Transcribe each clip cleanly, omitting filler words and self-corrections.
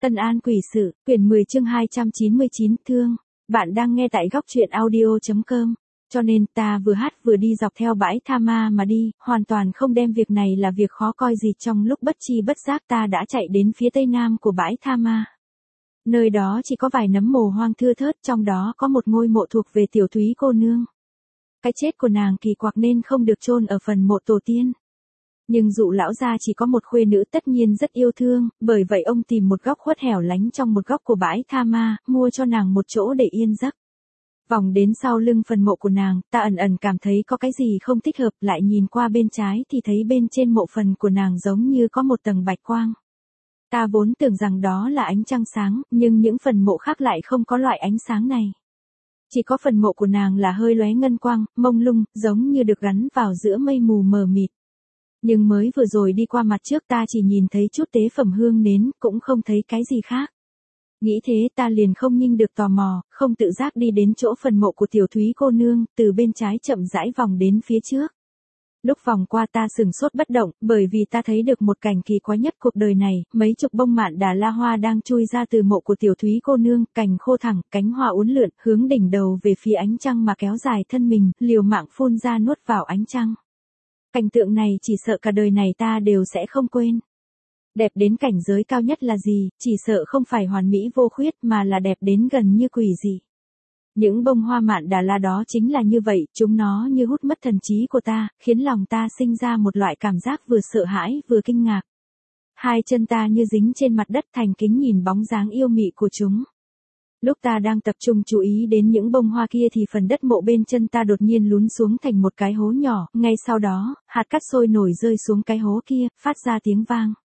Tân An Quỷ Sự, quyển 10 chương 299, thương. Bạn đang nghe tại góc truyện audio.com. Cho nên ta vừa hát vừa đi dọc theo bãi Tha Ma mà đi, hoàn toàn không đem việc này là việc khó coi gì. Trong lúc bất chi bất giác ta đã chạy đến phía tây nam của bãi Tha Ma. Nơi đó chỉ có vài nấm mồ hoang thưa thớt, trong đó có một ngôi mộ thuộc về Tiểu Thúy cô nương. Cái chết của nàng kỳ quặc nên không được chôn ở phần mộ tổ tiên. Nhưng Dụ lão gia chỉ có một khuê nữ tất nhiên rất yêu thương, bởi vậy ông tìm một góc khuất hẻo lánh trong một góc của bãi Tha Ma, mua cho nàng một chỗ để yên giấc. Vòng đến sau lưng phần mộ của nàng, ta ẩn ẩn cảm thấy có cái gì không thích hợp, lại nhìn qua bên trái thì thấy bên trên mộ phần của nàng giống như có một tầng bạch quang. Ta vốn tưởng rằng đó là ánh trăng sáng, nhưng những phần mộ khác lại không có loại ánh sáng này. Chỉ có phần mộ của nàng là hơi lóe ngân quang, mông lung, giống như được gắn vào giữa mây mù mờ mịt. Nhưng mới vừa rồi đi qua mặt trước ta chỉ nhìn thấy chút tế phẩm hương nến, cũng không thấy cái gì khác. Nghĩ thế ta liền không nhịn được tò mò, không tự giác đi đến chỗ phần mộ của Tiểu Thúy cô nương, từ bên trái chậm rãi vòng đến phía trước. Lúc vòng qua ta sửng sốt bất động, bởi vì ta thấy được một cảnh kỳ quái nhất cuộc đời này, mấy chục bông mạn đà la hoa đang chui ra từ mộ của Tiểu Thúy cô nương, cành khô thẳng, cánh hoa uốn lượn, hướng đỉnh đầu về phía ánh trăng mà kéo dài thân mình, liều mạng phun ra nuốt vào ánh trăng. Cảnh tượng này chỉ sợ cả đời này ta đều sẽ không quên. Đẹp đến cảnh giới cao nhất là gì, chỉ sợ không phải hoàn mỹ vô khuyết mà là đẹp đến gần như quỷ dị. Những bông hoa mạn đà la đó chính là như vậy, chúng nó như hút mất thần trí của ta, khiến lòng ta sinh ra một loại cảm giác vừa sợ hãi vừa kinh ngạc. Hai chân ta như dính trên mặt đất, thành kính nhìn bóng dáng yêu mị của chúng. Lúc ta đang tập trung chú ý đến những bông hoa kia thì phần đất mộ bên chân ta đột nhiên lún xuống thành một cái hố nhỏ, ngay sau đó, hạt cát sôi nổi rơi xuống cái hố kia, phát ra tiếng vang.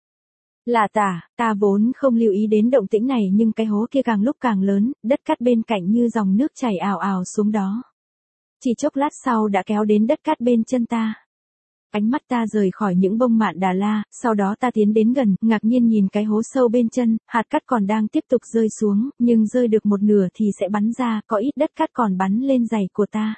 Lạ tả, ta vốn không lưu ý đến động tĩnh này nhưng cái hố kia càng lúc càng lớn, đất cát bên cạnh như dòng nước chảy ào ào xuống đó. Chỉ chốc lát sau đã kéo đến đất cát bên chân ta. Ánh mắt ta rời khỏi những bông mạn đà la, sau đó ta tiến đến gần, ngạc nhiên nhìn cái hố sâu bên chân, hạt cát còn đang tiếp tục rơi xuống, nhưng rơi được một nửa thì sẽ bắn ra, có ít đất cát còn bắn lên giày của ta.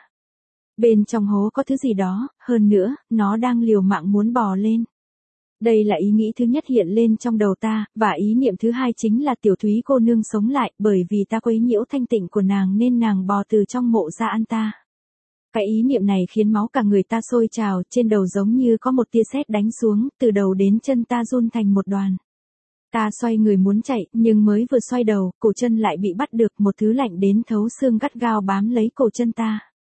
Bên trong hố có thứ gì đó, hơn nữa, nó đang liều mạng muốn bò lên. Đây là ý nghĩ thứ nhất hiện lên trong đầu ta, và ý niệm thứ hai chính là Tiểu Thúy cô nương sống lại, bởi vì ta quấy nhiễu thanh tịnh của nàng nên nàng bò từ trong mộ ra ăn ta. Cái ý niệm này khiến máu cả người ta sôi trào, trên đầu giống như có một tia sét đánh xuống, từ đầu đến chân ta run thành một đoàn. Ta xoay người muốn chạy, nhưng mới vừa xoay đầu, cổ chân lại bị bắt được, một thứ lạnh đến thấu xương gắt gao bám lấy cổ chân ta.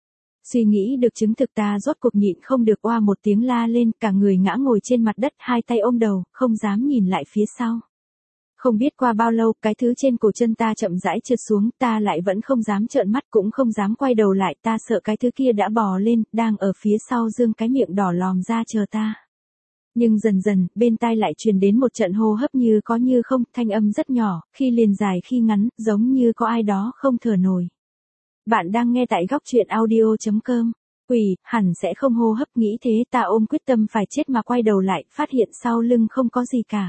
Suy nghĩ được chứng thực ta rốt cuộc nhịn không được oa một tiếng la lên, cả người ngã ngồi trên mặt đất, hai tay ôm đầu, không dám nhìn lại phía sau. Không biết qua bao lâu, cái thứ trên cổ chân ta chậm rãi trượt xuống, ta lại vẫn không dám trợn mắt cũng không dám quay đầu lại, ta sợ cái thứ kia đã bò lên, đang ở phía sau dương cái miệng đỏ lòm ra chờ ta. Nhưng dần dần, bên tai lại truyền đến một trận hô hấp như có như không, thanh âm rất nhỏ, khi liền dài khi ngắn, giống như có ai đó không thở nổi. Bạn đang nghe tại góc truyện audio.com. Quỷ, hẳn sẽ không hô hấp, nghĩ thế ta ôm quyết tâm phải chết mà quay đầu lại, phát hiện sau lưng không có gì cả.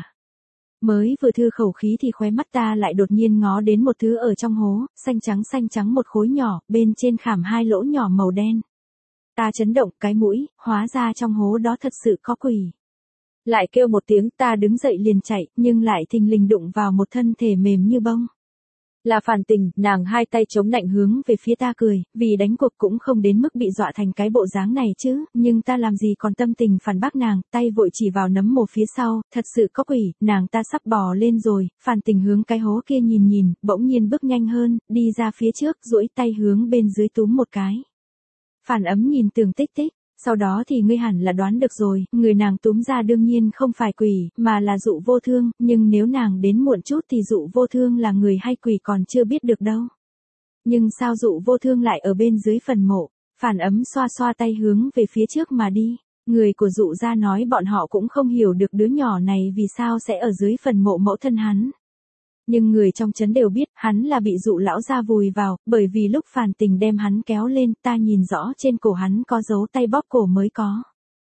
Mới vừa thư khẩu khí thì khóe mắt ta lại đột nhiên ngó đến một thứ ở trong hố, xanh trắng một khối nhỏ, bên trên khảm hai lỗ nhỏ màu đen. Ta chấn động cái mũi, hóa ra trong hố đó thật sự có quỷ. Lại kêu một tiếng, ta đứng dậy liền chạy, nhưng lại thình lình đụng vào một thân thể mềm như bông. Là Phản Tình, nàng hai tay chống nạnh hướng về phía ta cười, vì đánh cuộc cũng không đến mức bị dọa thành cái bộ dáng này chứ, nhưng ta làm gì còn tâm tình phản bác nàng, tay vội chỉ vào nấm mồ phía sau, thật sự có quỷ, nàng ta sắp bò lên rồi. Phản Tình hướng cái hố kia nhìn, bỗng nhiên bước nhanh hơn, đi ra phía trước, duỗi tay hướng bên dưới túm một cái. Phản Ấm nhìn Tường Tích Tích. Sau đó thì ngươi hẳn là đoán được rồi, người nàng túm ra đương nhiên không phải quỷ, mà là Dụ Vô Thương, nhưng nếu nàng đến muộn chút thì Dụ Vô Thương là người hay quỷ còn chưa biết được đâu. Nhưng sao Dụ Vô Thương lại ở bên dưới phần mộ? Phản Ấm xoa xoa tay hướng về phía trước mà đi. Người của Dụ gia nói bọn họ cũng không hiểu được đứa nhỏ này vì sao sẽ ở dưới phần mộ mẫu thân hắn. Nhưng người trong trấn đều biết, hắn là bị Dụ lão gia vùi vào, bởi vì lúc Phản Tình đem hắn kéo lên, ta nhìn rõ trên cổ hắn có dấu tay bóp cổ mới có.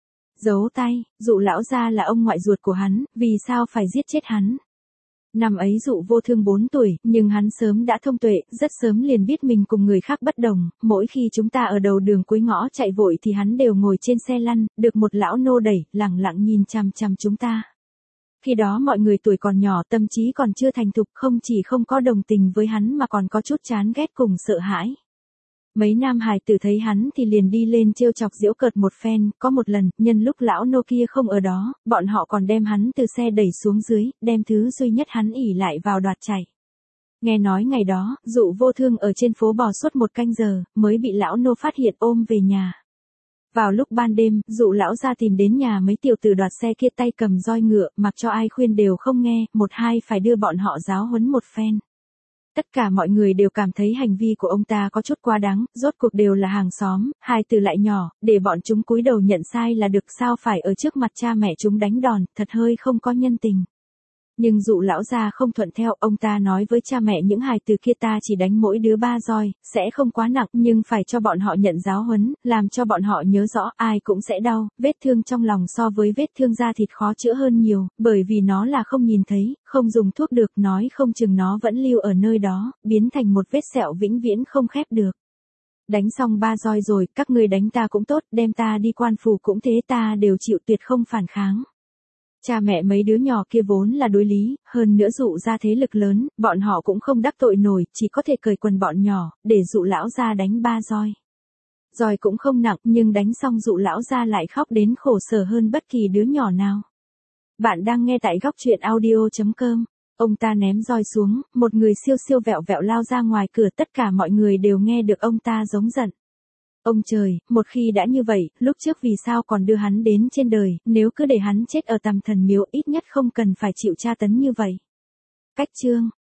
Dấu tay, Dụ lão gia là ông ngoại ruột của hắn, vì sao phải giết chết hắn? Năm ấy Dụ Vô Thương 4 tuổi, nhưng hắn sớm đã thông tuệ, rất sớm liền biết mình cùng người khác bất đồng, mỗi khi chúng ta ở đầu đường cuối ngõ chạy vội thì hắn đều ngồi trên xe lăn, được một lão nô đẩy, lẳng lặng nhìn chằm chằm chúng ta. Khi đó mọi người tuổi còn nhỏ, tâm trí còn chưa thành thục, không chỉ không có đồng tình với hắn mà còn có chút chán ghét cùng sợ hãi. Mấy nam hài tử thấy hắn thì liền đi lên trêu chọc giễu cợt một phen, có một lần, nhân lúc lão nô kia không ở đó, bọn họ còn đem hắn từ xe đẩy xuống dưới, đem thứ duy nhất hắn ỷ lại vào đoạt chạy. Nghe nói ngày đó, Dụ Vô Thương ở trên phố bò suốt 1 canh giờ, mới bị lão nô phát hiện ôm về nhà. Vào lúc ban đêm, Dụ lão ra tìm đến nhà mấy tiểu tử đoạt xe kia tay cầm roi ngựa, mặc cho ai khuyên đều không nghe, một hai phải đưa bọn họ giáo huấn một phen. Tất cả mọi người đều cảm thấy hành vi của ông ta có chút quá đáng, rốt cuộc đều là hàng xóm, hai từ lại nhỏ, để bọn chúng cúi đầu nhận sai là được, sao phải ở trước mặt cha mẹ chúng đánh đòn, thật hơi không có nhân tình. Nhưng Dụ lão gia không thuận theo, ông ta nói với cha mẹ những hài từ kia ta chỉ đánh mỗi đứa 3 roi, sẽ không quá nặng, nhưng phải cho bọn họ nhận giáo huấn, làm cho bọn họ nhớ rõ ai cũng sẽ đau, vết thương trong lòng so với vết thương da thịt khó chữa hơn nhiều, bởi vì nó là không nhìn thấy, không dùng thuốc được, nói không chừng nó vẫn lưu ở nơi đó, biến thành một vết sẹo vĩnh viễn không khép được. Đánh xong 3 roi rồi, các ngươi đánh ta cũng tốt, đem ta đi quan phủ cũng thế, ta đều chịu, tuyệt không phản kháng. Cha mẹ mấy đứa nhỏ kia vốn là đối lý, hơn nữa Dụ ra thế lực lớn, bọn họ cũng không đắc tội nổi, chỉ có thể cởi quần bọn nhỏ, để Dụ lão ra đánh 3 roi. Roi cũng không nặng, nhưng đánh xong Dụ lão ra lại khóc đến khổ sở hơn bất kỳ đứa nhỏ nào. Bạn đang nghe tại góc truyện audio.com. Ông ta ném roi xuống, một người siêu siêu vẹo vẹo lao ra ngoài cửa, tất cả mọi người đều nghe được ông ta giống giận. Ông trời, một khi đã như vậy, lúc trước vì sao còn đưa hắn đến trên đời, nếu cứ để hắn chết ở Tằm Thần Miếu ít nhất không cần phải chịu tra tấn như vậy. Cách chương